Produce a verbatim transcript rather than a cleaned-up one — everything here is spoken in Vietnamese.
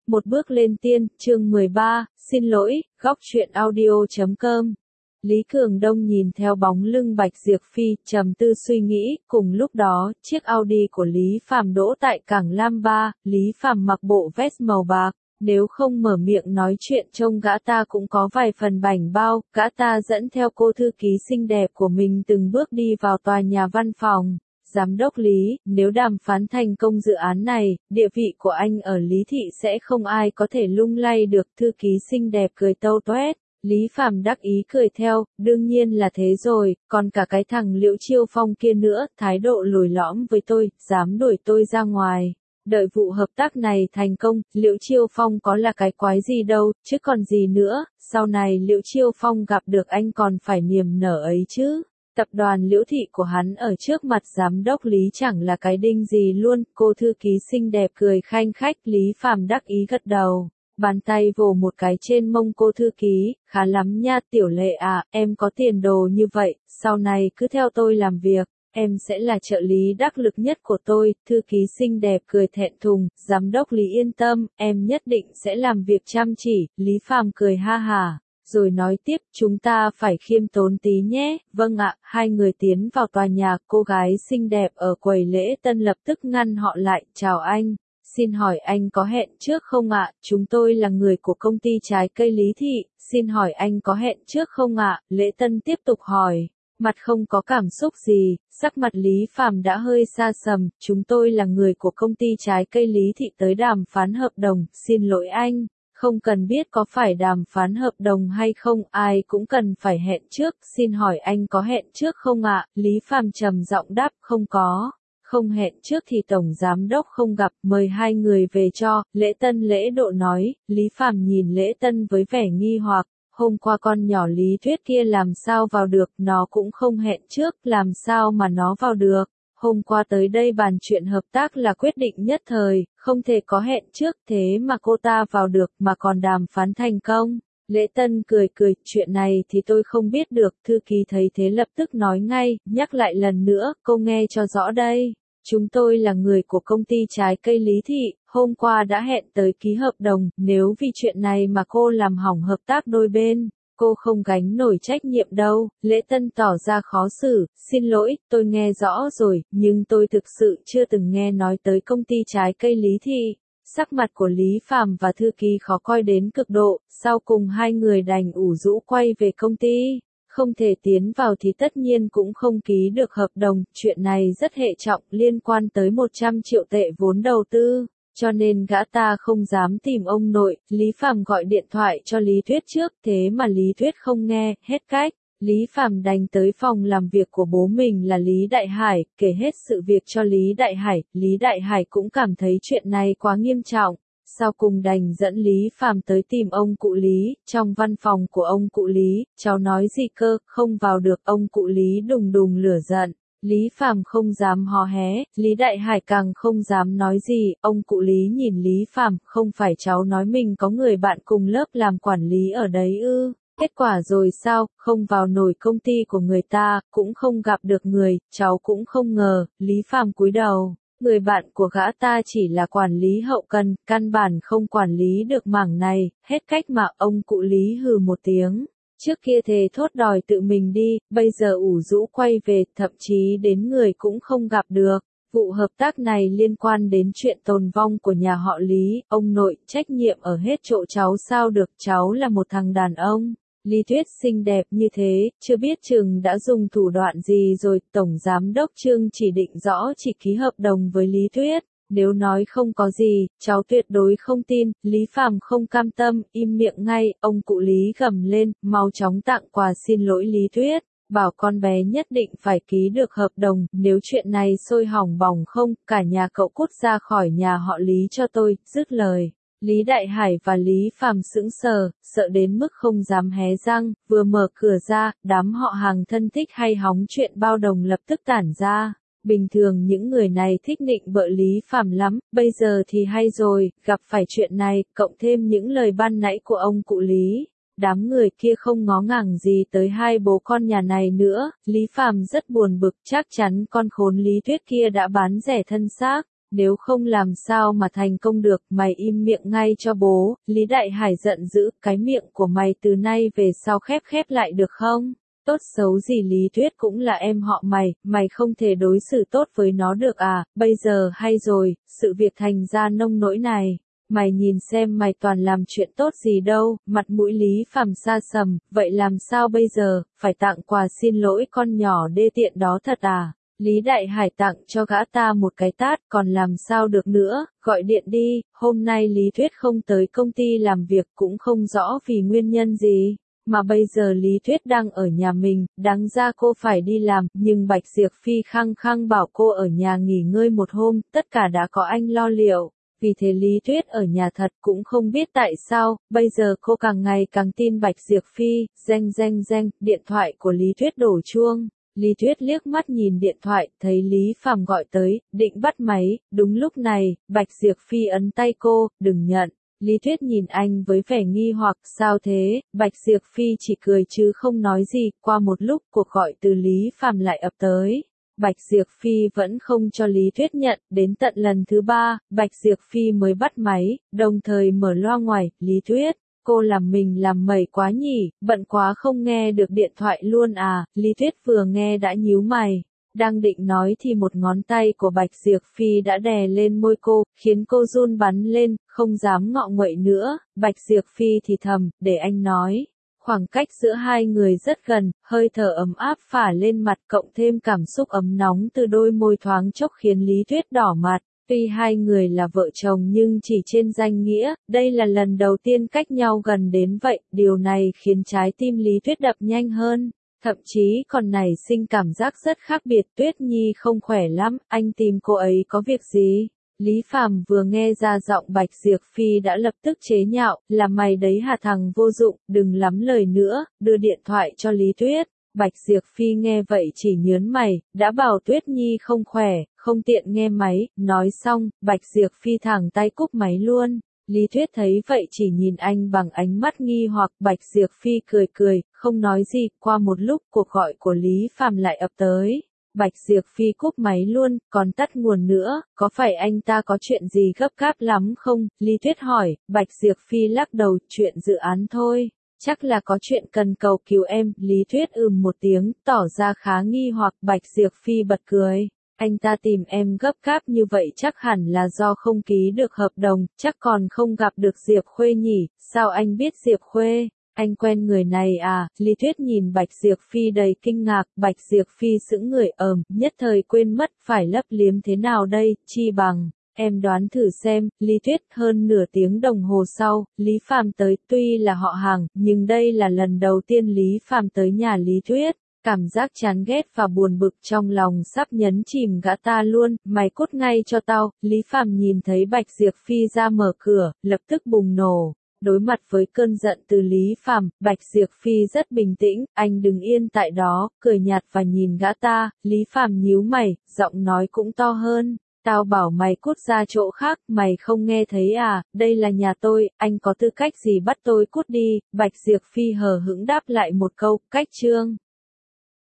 Một bước lên tiên, chương mười ba, xin lỗi, góc truyện audio chấm com. Lý Cường Đông nhìn theo bóng lưng Bạch Diệp Phi, trầm tư suy nghĩ, cùng lúc đó, chiếc Audi của Lý Phàm đỗ tại cảng Lam Ba, Lý Phàm mặc bộ vest màu bạc, nếu không mở miệng nói chuyện trông gã ta cũng có vài phần bảnh bao, gã ta dẫn theo cô thư ký xinh đẹp của mình từng bước đi vào tòa nhà văn phòng. Giám đốc Lý, nếu đàm phán thành công dự án này, địa vị của anh ở Lý Thị sẽ không ai có thể lung lay được. Thư ký xinh đẹp cười tâu toét. Lý Phàm đắc ý cười theo, đương nhiên là thế rồi, còn cả cái thằng Liễu Chiêu Phong kia nữa, thái độ lồi lõm với tôi, dám đuổi tôi ra ngoài. Đợi vụ hợp tác này thành công, Liễu Chiêu Phong có là cái quái gì đâu, chứ còn gì nữa, sau này Liễu Chiêu Phong gặp được anh còn phải niềm nở ấy chứ. Tập đoàn Liễu Thị của hắn ở trước mặt giám đốc Lý chẳng là cái đinh gì luôn, cô thư ký xinh đẹp cười khanh khách. Lý Phàm đắc ý gật đầu, bàn tay vồ một cái trên mông cô thư ký, khá lắm nha Tiểu Lệ à, em có tiền đồ như vậy, sau này cứ theo tôi làm việc, em sẽ là trợ lý đắc lực nhất của tôi. Thư ký xinh đẹp cười thẹn thùng, giám đốc Lý yên tâm, em nhất định sẽ làm việc chăm chỉ. Lý Phàm cười ha hả. Rồi nói tiếp, chúng ta phải khiêm tốn tí nhé. Vâng ạ. Hai người tiến vào tòa nhà, cô gái xinh đẹp ở quầy lễ tân lập tức ngăn họ lại. Chào anh, xin hỏi anh có hẹn trước không ạ? Chúng tôi là người của công ty trái cây Lý Thị, xin hỏi anh có hẹn trước không ạ? Lễ tân tiếp tục hỏi, mặt không có cảm xúc gì, sắc mặt Lý Phàm đã hơi xa sầm. Chúng tôi là người của công ty trái cây Lý Thị tới đàm phán hợp đồng, xin lỗi anh. Không cần biết có phải đàm phán hợp đồng hay không, ai cũng cần phải hẹn trước, xin hỏi anh có hẹn trước không ạ? Lý Phàm trầm giọng đáp, không có, không hẹn trước thì tổng giám đốc không gặp, mời hai người về cho. Lễ tân lễ độ nói. Lý Phàm nhìn Lễ tân với vẻ nghi hoặc, hôm qua con nhỏ Lý Tuyết kia làm sao vào được, nó cũng không hẹn trước, làm sao mà nó vào được? Hôm qua tới đây bàn chuyện hợp tác là quyết định nhất thời, không thể có hẹn trước, thế mà cô ta vào được mà còn đàm phán thành công. Lễ tân cười cười, chuyện này thì tôi không biết được. Thư ký thấy thế lập tức nói ngay, nhắc lại lần nữa, cô nghe cho rõ đây. Chúng tôi là người của công ty trái cây Lý Thị, hôm qua đã hẹn tới ký hợp đồng, nếu vì chuyện này mà cô làm hỏng hợp tác đôi bên, cô không gánh nổi trách nhiệm đâu. Lễ tân tỏ ra khó xử, xin lỗi, tôi nghe rõ rồi, nhưng tôi thực sự chưa từng nghe nói tới công ty trái cây Lý Thị. Sắc mặt của Lý Phàm và thư ký khó coi đến cực độ, sau cùng hai người đành ủ rũ quay về công ty. Không thể tiến vào thì tất nhiên cũng không ký được hợp đồng, chuyện này rất hệ trọng, liên quan tới một trăm triệu tệ vốn đầu tư. Cho nên gã ta không dám tìm ông nội. Lý Phàm gọi điện thoại cho Lý Tuyết trước, thế mà Lý Tuyết không nghe, hết cách. Lý Phàm đành tới phòng làm việc của bố mình là Lý Đại Hải, kể hết sự việc cho Lý Đại Hải. Lý Đại Hải cũng cảm thấy chuyện này quá nghiêm trọng, sau cùng đành dẫn Lý Phàm tới tìm ông cụ Lý. Trong văn phòng của ông cụ Lý, cháu nói gì cơ, không vào được. Ông cụ Lý đùng đùng lửa giận. Lý Phàm không dám hò hé, Lý Đại Hải càng không dám nói gì. Ông cụ Lý nhìn Lý Phàm, không phải cháu nói mình có người bạn cùng lớp làm quản lý ở đấy ư? Kết quả rồi sao, không vào nổi công ty của người ta, cũng không gặp được người, cháu cũng không ngờ. Lý Phàm cúi đầu, người bạn của gã ta chỉ là quản lý hậu cần, căn bản không quản lý được mảng này, hết cách mà. Ông cụ Lý hừ một tiếng. Trước kia thề thốt đòi tự mình đi, bây giờ ủ rũ quay về, thậm chí đến người cũng không gặp được. Vụ hợp tác này liên quan đến chuyện tồn vong của nhà họ Lý, ông nội, trách nhiệm ở hết chỗ cháu sao được, cháu là một thằng đàn ông. Lý Tuyết xinh đẹp như thế, chưa biết chừng đã dùng thủ đoạn gì rồi. Tổng giám đốc Trương chỉ định rõ chỉ ký hợp đồng với Lý Tuyết. Nếu nói không có gì, cháu tuyệt đối không tin. Lý Phàm không cam tâm, im miệng ngay. Ông cụ Lý gầm lên, mau chóng tặng quà xin lỗi Lý Tuyết, bảo con bé nhất định phải ký được hợp đồng, nếu chuyện này sôi hỏng bỏng không, cả nhà cậu cút ra khỏi nhà họ Lý cho tôi. Dứt lời, Lý Đại Hải và Lý Phàm sững sờ, sợ đến mức không dám hé răng. Vừa mở cửa ra, đám họ hàng thân thích hay hóng chuyện bao đồng lập tức tản ra. Bình thường những người này thích nịnh bợ Lý Phàm lắm, bây giờ thì hay rồi, gặp phải chuyện này, cộng thêm những lời ban nãy của ông cụ Lý. Đám người kia không ngó ngàng gì tới hai bố con nhà này nữa. Lý Phàm rất buồn bực, chắc chắn con khốn Lý Tuyết kia đã bán rẻ thân xác. Nếu không làm sao mà thành công được, mày im miệng ngay cho bố. Lý Đại Hải giận dữ, cái miệng của mày từ nay về sau khép khép lại được không? Tốt xấu gì Lý Tuyết cũng là em họ mày, mày không thể đối xử tốt với nó được à? Bây giờ hay rồi, sự việc thành ra nông nỗi này. Mày nhìn xem mày toàn làm chuyện tốt gì đâu, mặt mũi Lý Phàm sa sầm, vậy làm sao bây giờ, phải tặng quà xin lỗi con nhỏ đê tiện đó thật à? Lý Đại Hải tặng cho gã ta một cái tát, còn làm sao được nữa, gọi điện đi, hôm nay Lý Tuyết không tới công ty làm việc cũng không rõ vì nguyên nhân gì. Mà bây giờ Lý Tuyết đang ở nhà mình, đáng ra cô phải đi làm, nhưng Bạch Diệp Phi khăng khăng bảo cô ở nhà nghỉ ngơi một hôm, tất cả đã có anh lo liệu. Vì thế Lý Tuyết ở nhà thật cũng không biết tại sao, bây giờ cô càng ngày càng tin Bạch Diệp Phi, reng reng reng, điện thoại của Lý Tuyết đổ chuông. Lý Tuyết liếc mắt nhìn điện thoại, thấy Lý Phàm gọi tới, định bắt máy, đúng lúc này, Bạch Diệp Phi ấn tay cô, đừng nhận. Lý Tuyết nhìn anh với vẻ nghi hoặc, sao thế, Bạch Diệp Phi chỉ cười chứ không nói gì, qua một lúc cuộc gọi từ Lý Phàm lại ập tới. Bạch Diệp Phi vẫn không cho Lý Tuyết nhận, đến tận lần thứ ba, Bạch Diệp Phi mới bắt máy, đồng thời mở loa ngoài, Lý Tuyết, cô làm mình làm mẩy quá nhỉ, bận quá không nghe được điện thoại luôn à, Lý Tuyết vừa nghe đã nhíu mày. Đang định nói thì một ngón tay của Bạch Diệp Phi đã đè lên môi cô, khiến cô run bắn lên, không dám ngọ nguậy nữa, Bạch Diệp Phi thì thầm, để anh nói. Khoảng cách giữa hai người rất gần, hơi thở ấm áp phả lên mặt cộng thêm cảm xúc ấm nóng từ đôi môi thoáng chốc khiến Lý Tuyết đỏ mặt. Tuy hai người là vợ chồng nhưng chỉ trên danh nghĩa, đây là lần đầu tiên cách nhau gần đến vậy, điều này khiến trái tim Lý Tuyết đập nhanh hơn. Thậm chí còn nảy sinh cảm giác rất khác biệt. Tuyết Nhi không khỏe lắm, anh tìm cô ấy có việc gì? Lý Phàm vừa nghe ra giọng Bạch Diệp Phi đã lập tức chế nhạo, là mày đấy hả thằng vô dụng, đừng lắm lời nữa, đưa điện thoại cho Lý Tuyết. Bạch Diệp Phi nghe vậy chỉ nhớn mày, đã bảo Tuyết Nhi không khỏe, không tiện nghe máy, nói xong, Bạch Diệp Phi thẳng tay cúp máy luôn. Lý Tuyết thấy vậy chỉ nhìn anh bằng ánh mắt nghi hoặc, Bạch Diệp Phi cười cười, không nói gì, qua một lúc cuộc gọi của Lý Phàm lại ập tới. Bạch Diệp Phi cúp máy luôn, còn tắt nguồn nữa, có phải anh ta có chuyện gì gấp gáp lắm không? Lý Tuyết hỏi, Bạch Diệp Phi lắc đầu, chuyện dự án thôi, chắc là có chuyện cần cầu cứu em. Lý Tuyết ừm một tiếng, tỏ ra khá nghi hoặc. Bạch Diệp Phi bật cười. Anh ta tìm em gấp gáp như vậy chắc hẳn là do không ký được hợp đồng, chắc còn không gặp được Diệp Khuê nhỉ, sao anh biết Diệp Khuê? Anh quen người này à? Lý Tuyết nhìn Bạch Diệp Phi đầy kinh ngạc, Bạch Diệp Phi sững người ờm, nhất thời quên mất phải lấp liếm thế nào đây, chi bằng, em đoán thử xem. Lý Tuyết. Hơn nửa tiếng đồng hồ sau, Lý Phàm tới, tuy là họ hàng, nhưng đây là lần đầu tiên Lý Phàm tới nhà Lý Tuyết. Cảm giác chán ghét và buồn bực trong lòng sắp nhấn chìm gã ta luôn, mày cút ngay cho tao. Lý Phàm nhìn thấy Bạch Diệp Phi ra mở cửa, lập tức bùng nổ. Đối mặt với cơn giận từ Lý Phàm, Bạch Diệp Phi rất bình tĩnh, anh đứng yên tại đó, cười nhạt và nhìn gã ta. Lý Phàm nhíu mày, giọng nói cũng to hơn. Tao bảo mày cút ra chỗ khác, mày không nghe thấy à, đây là nhà tôi, anh có tư cách gì bắt tôi cút đi. Bạch Diệp Phi hờ hững đáp lại một câu, cách chương.